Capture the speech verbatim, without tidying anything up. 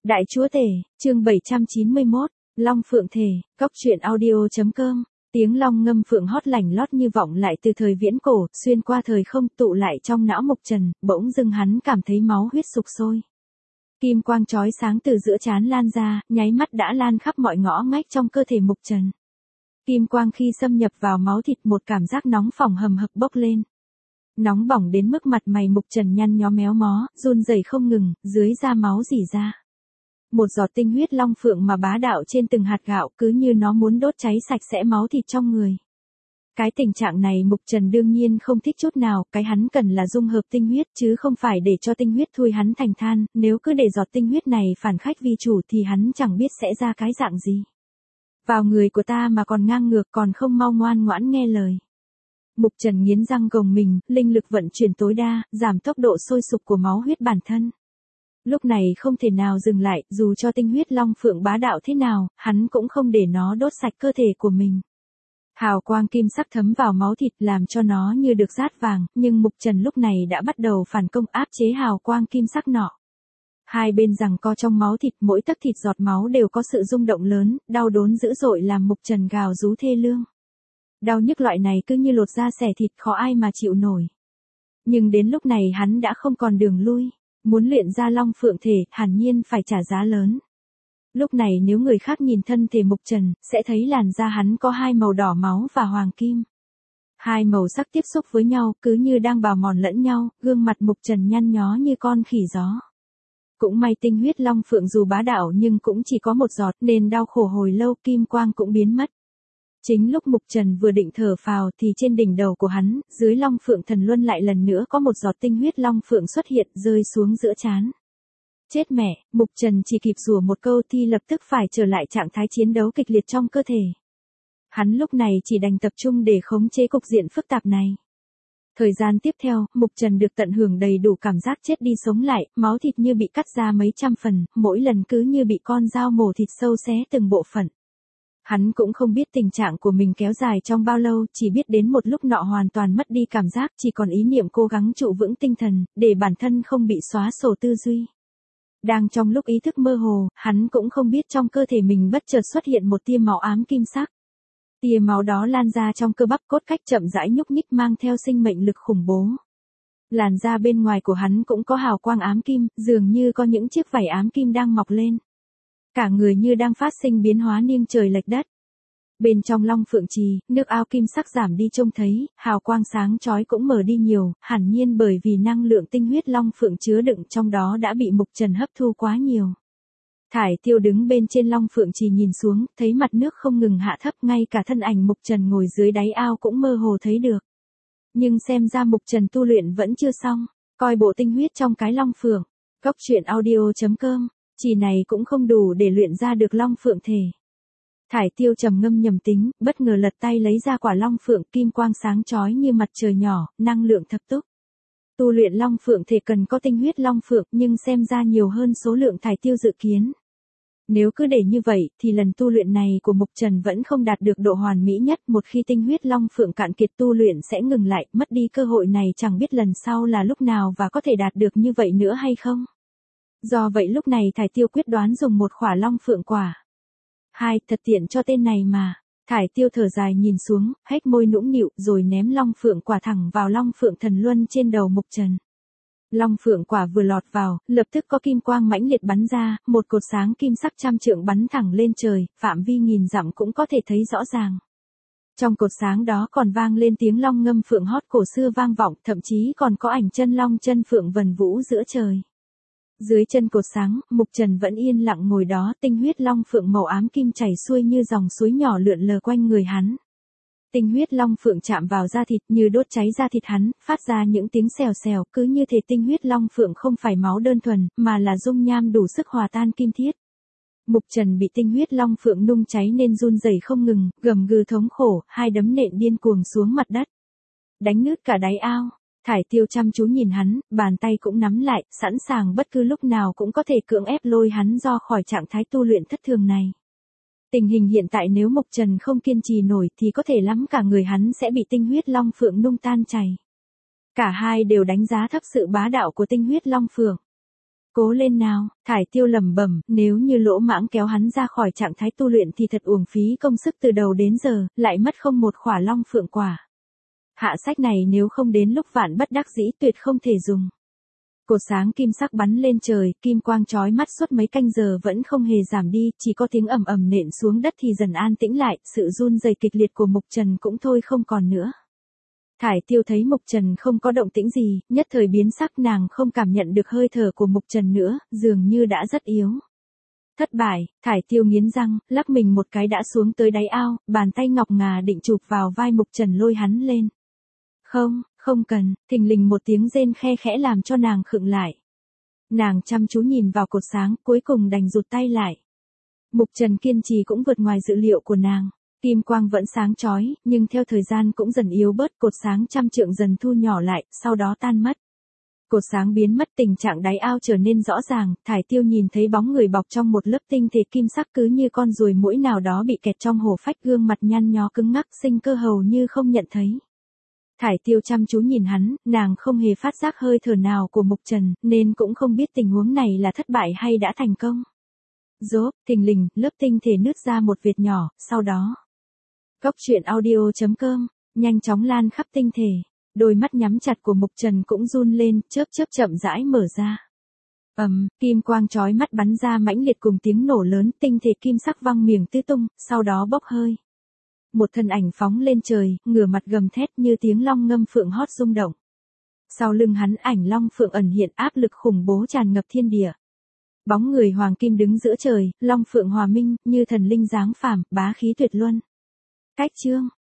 Đại Chúa Tể, chương bảy trăm chín mươi mốt, Long Phượng Thể, Cóc truyện audio.com, tiếng long ngâm phượng hót lành lót như vọng lại từ thời viễn cổ, xuyên qua thời không tụ lại trong não Mục Trần, bỗng dưng hắn cảm thấy máu huyết sục sôi. Kim quang chói sáng từ giữa trán lan ra, nháy mắt đã lan khắp mọi ngõ ngách trong cơ thể Mục Trần. Kim quang khi xâm nhập vào máu thịt một cảm giác nóng phỏng hầm hập bốc lên. Nóng bỏng đến mức mặt mày Mục Trần nhăn nhó méo mó, run rẩy không ngừng, dưới da máu rỉ ra. Một giọt tinh huyết long phượng mà bá đạo trên từng hạt gạo cứ như nó muốn đốt cháy sạch sẽ máu thịt trong người. Cái tình trạng này Mục Trần đương nhiên không thích chút nào, cái hắn cần là dung hợp tinh huyết chứ không phải để cho tinh huyết thui hắn thành than, nếu cứ để giọt tinh huyết này phản khách vi chủ thì hắn chẳng biết sẽ ra cái dạng gì. Vào người của ta mà còn ngang ngược còn không mau ngoan ngoãn nghe lời. Mục Trần nghiến răng gồng mình, linh lực vận chuyển tối đa, giảm tốc độ sôi sục của máu huyết bản thân. Lúc này không thể nào dừng lại, dù cho tinh huyết long phượng bá đạo thế nào, hắn cũng không để nó đốt sạch cơ thể của mình. Hào quang kim sắc thấm vào máu thịt làm cho nó như được dát vàng, nhưng Mục Trần lúc này đã bắt đầu phản công áp chế hào quang kim sắc nọ. Hai bên giằng co trong máu thịt, mỗi tấc thịt giọt máu đều có sự rung động lớn, đau đớn dữ dội làm Mục Trần gào rú thê lương. Đau nhức loại này cứ như lột da xẻ thịt khó ai mà chịu nổi. Nhưng đến lúc này hắn đã không còn đường lui. Muốn luyện ra long phượng thể, hẳn nhiên phải trả giá lớn. Lúc này nếu người khác nhìn thân thể Mục Trần, sẽ thấy làn da hắn có hai màu đỏ máu và hoàng kim. Hai màu sắc tiếp xúc với nhau, cứ như đang bào mòn lẫn nhau, gương mặt Mục Trần nhăn nhó như con khỉ gió. Cũng may tinh huyết long phượng dù bá đạo nhưng cũng chỉ có một giọt nên đau khổ hồi lâu kim quang cũng biến mất. Chính lúc Mục Trần vừa định thở phào thì trên đỉnh đầu của hắn, dưới long phượng thần luân lại lần nữa có một giọt tinh huyết long phượng xuất hiện rơi xuống giữa trán. Chết mẹ, Mục Trần chỉ kịp rủa một câu thì lập tức phải trở lại trạng thái chiến đấu kịch liệt trong cơ thể. Hắn lúc này chỉ đành tập trung để khống chế cục diện phức tạp này. Thời gian tiếp theo, Mục Trần được tận hưởng đầy đủ cảm giác chết đi sống lại, máu thịt như bị cắt ra mấy trăm phần, mỗi lần cứ như bị con dao mổ thịt sâu xé từng bộ phận. Hắn cũng không biết tình trạng của mình kéo dài trong bao lâu, chỉ biết đến một lúc nọ hoàn toàn mất đi cảm giác, chỉ còn ý niệm cố gắng trụ vững tinh thần, để bản thân không bị xóa sổ tư duy. Đang trong lúc ý thức mơ hồ, hắn cũng không biết trong cơ thể mình bất chợt xuất hiện một tia máu ám kim sắc. Tia máu đó lan ra trong cơ bắp cốt cách chậm rãi nhúc nhích mang theo sinh mệnh lực khủng bố. Làn da bên ngoài của hắn cũng có hào quang ám kim, dường như có những chiếc vảy ám kim đang mọc lên. Cả người như đang phát sinh biến hóa nghiêng trời lệch đất. Bên trong long phượng trì, nước ao kim sắc giảm đi trông thấy, hào quang sáng chói cũng mờ đi nhiều, hẳn nhiên bởi vì năng lượng tinh huyết long phượng chứa đựng trong đó đã bị Mục Trần hấp thu quá nhiều. Thải Tiêu đứng bên trên long phượng trì nhìn xuống, thấy mặt nước không ngừng hạ thấp, ngay cả thân ảnh Mục Trần ngồi dưới đáy ao cũng mơ hồ thấy được. Nhưng xem ra Mục Trần tu luyện vẫn chưa xong, coi bộ tinh huyết trong cái long phượng. Cóc truyện audio.com, chỉ này cũng không đủ để luyện ra được long phượng thể. Thải Tiêu trầm ngâm nhầm tính, bất ngờ lật tay lấy ra quả long phượng, kim quang sáng chói như mặt trời nhỏ, năng lượng thập túc. Tu luyện long phượng thể cần có tinh huyết long phượng, nhưng xem ra nhiều hơn số lượng Thải Tiêu dự kiến. Nếu cứ để như vậy thì lần tu luyện này của Mục Trần vẫn không đạt được độ hoàn mỹ nhất, một khi tinh huyết long phượng cạn kiệt tu luyện sẽ ngừng lại, mất đi cơ hội này chẳng biết lần sau là lúc nào và có thể đạt được như vậy nữa hay không. Do vậy lúc này Thải Tiêu quyết đoán dùng một khỏa long phượng quả. Hai, thật tiện cho tên này mà. Thải Tiêu thở dài nhìn xuống, hét môi nũng nịu rồi ném long phượng quả thẳng vào long phượng thần luân trên đầu Mục Trần. Long phượng quả vừa lọt vào, lập tức có kim quang mãnh liệt bắn ra, một cột sáng kim sắc trăm trượng bắn thẳng lên trời, phạm vi nghìn dặm cũng có thể thấy rõ ràng. Trong cột sáng đó còn vang lên tiếng long ngâm phượng hót cổ xưa vang vọng, thậm chí còn có ảnh chân long chân phượng vần vũ giữa trời. Dưới chân cột sáng, Mục Trần vẫn yên lặng ngồi đó, tinh huyết long phượng màu ám kim chảy xuôi như dòng suối nhỏ lượn lờ quanh người hắn. Tinh huyết long phượng chạm vào da thịt như đốt cháy da thịt hắn, phát ra những tiếng xèo xèo, cứ như thể tinh huyết long phượng không phải máu đơn thuần, mà là dung nham đủ sức hòa tan kim thiết. Mục Trần bị tinh huyết long phượng nung cháy nên run rẩy không ngừng, gầm gừ thống khổ, hai đấm nện điên cuồng xuống mặt đất. Đánh nứt cả đáy ao. Thải Tiêu chăm chú nhìn hắn, bàn tay cũng nắm lại, sẵn sàng bất cứ lúc nào cũng có thể cưỡng ép lôi hắn ra khỏi trạng thái tu luyện thất thường này. Tình hình hiện tại nếu Mục Trần không kiên trì nổi thì có thể lắm cả người hắn sẽ bị tinh huyết long phượng nung tan chảy. Cả hai đều đánh giá thấp sự bá đạo của tinh huyết long phượng. Cố lên nào, Thải Tiêu lẩm bẩm, nếu như lỗ mãng kéo hắn ra khỏi trạng thái tu luyện thì thật uổng phí công sức từ đầu đến giờ, lại mất không một khỏa long phượng quả. Hạ sách này nếu không đến lúc vạn bất đắc dĩ tuyệt không thể dùng. Cột sáng kim sắc bắn lên trời, kim quang chói mắt suốt mấy canh giờ vẫn không hề giảm đi, chỉ có tiếng ầm ầm nện xuống đất thì dần an tĩnh lại, sự run rẩy kịch liệt của Mục Trần cũng thôi không còn nữa. Thải Tiêu thấy Mục Trần không có động tĩnh gì, nhất thời biến sắc, nàng không cảm nhận được hơi thở của Mục Trần nữa, dường như đã rất yếu. Thất bại, Thải Tiêu nghiến răng, lắc mình một cái đã xuống tới đáy ao, bàn tay ngọc ngà định chụp vào vai Mục Trần lôi hắn lên. Không, không cần, thình lình một tiếng rên khe khẽ làm cho nàng khựng lại. Nàng chăm chú nhìn vào cột sáng, cuối cùng đành rụt tay lại. Mục Trần kiên trì cũng vượt ngoài dự liệu của nàng. Kim quang vẫn sáng chói, nhưng theo thời gian cũng dần yếu bớt, cột sáng trăm trượng dần thu nhỏ lại, sau đó tan mất. Cột sáng biến mất, tình trạng đáy ao trở nên rõ ràng, Thải Tiêu nhìn thấy bóng người bọc trong một lớp tinh thể kim sắc cứ như con ruồi muỗi nào đó bị kẹt trong hổ phách, gương mặt nhăn nhó cứng ngắc, sinh cơ hầu như không nhận thấy. Thải Tiêu chăm chú nhìn hắn, nàng không hề phát giác hơi thở nào của Mục Trần, nên cũng không biết tình huống này là thất bại hay đã thành công. Rốp, thình lình, lớp tinh thể nứt ra một vệt nhỏ, sau đó. Cốc truyện audio chấm com, nhanh chóng lan khắp tinh thể. Đôi mắt nhắm chặt của Mục Trần cũng run lên, chớp chớp chậm rãi mở ra. Ầm, um, kim quang chói mắt bắn ra mãnh liệt cùng tiếng nổ lớn, tinh thể kim sắc văng miệng tứ tung, sau đó bốc hơi. Một thân ảnh phóng lên trời, ngửa mặt gầm thét như tiếng long ngâm phượng hót rung động. Sau lưng hắn ảnh long phượng ẩn hiện, áp lực khủng bố tràn ngập thiên địa. Bóng người hoàng kim đứng giữa trời, long phượng hòa minh, như thần linh giáng phàm, bá khí tuyệt luân. Cách chương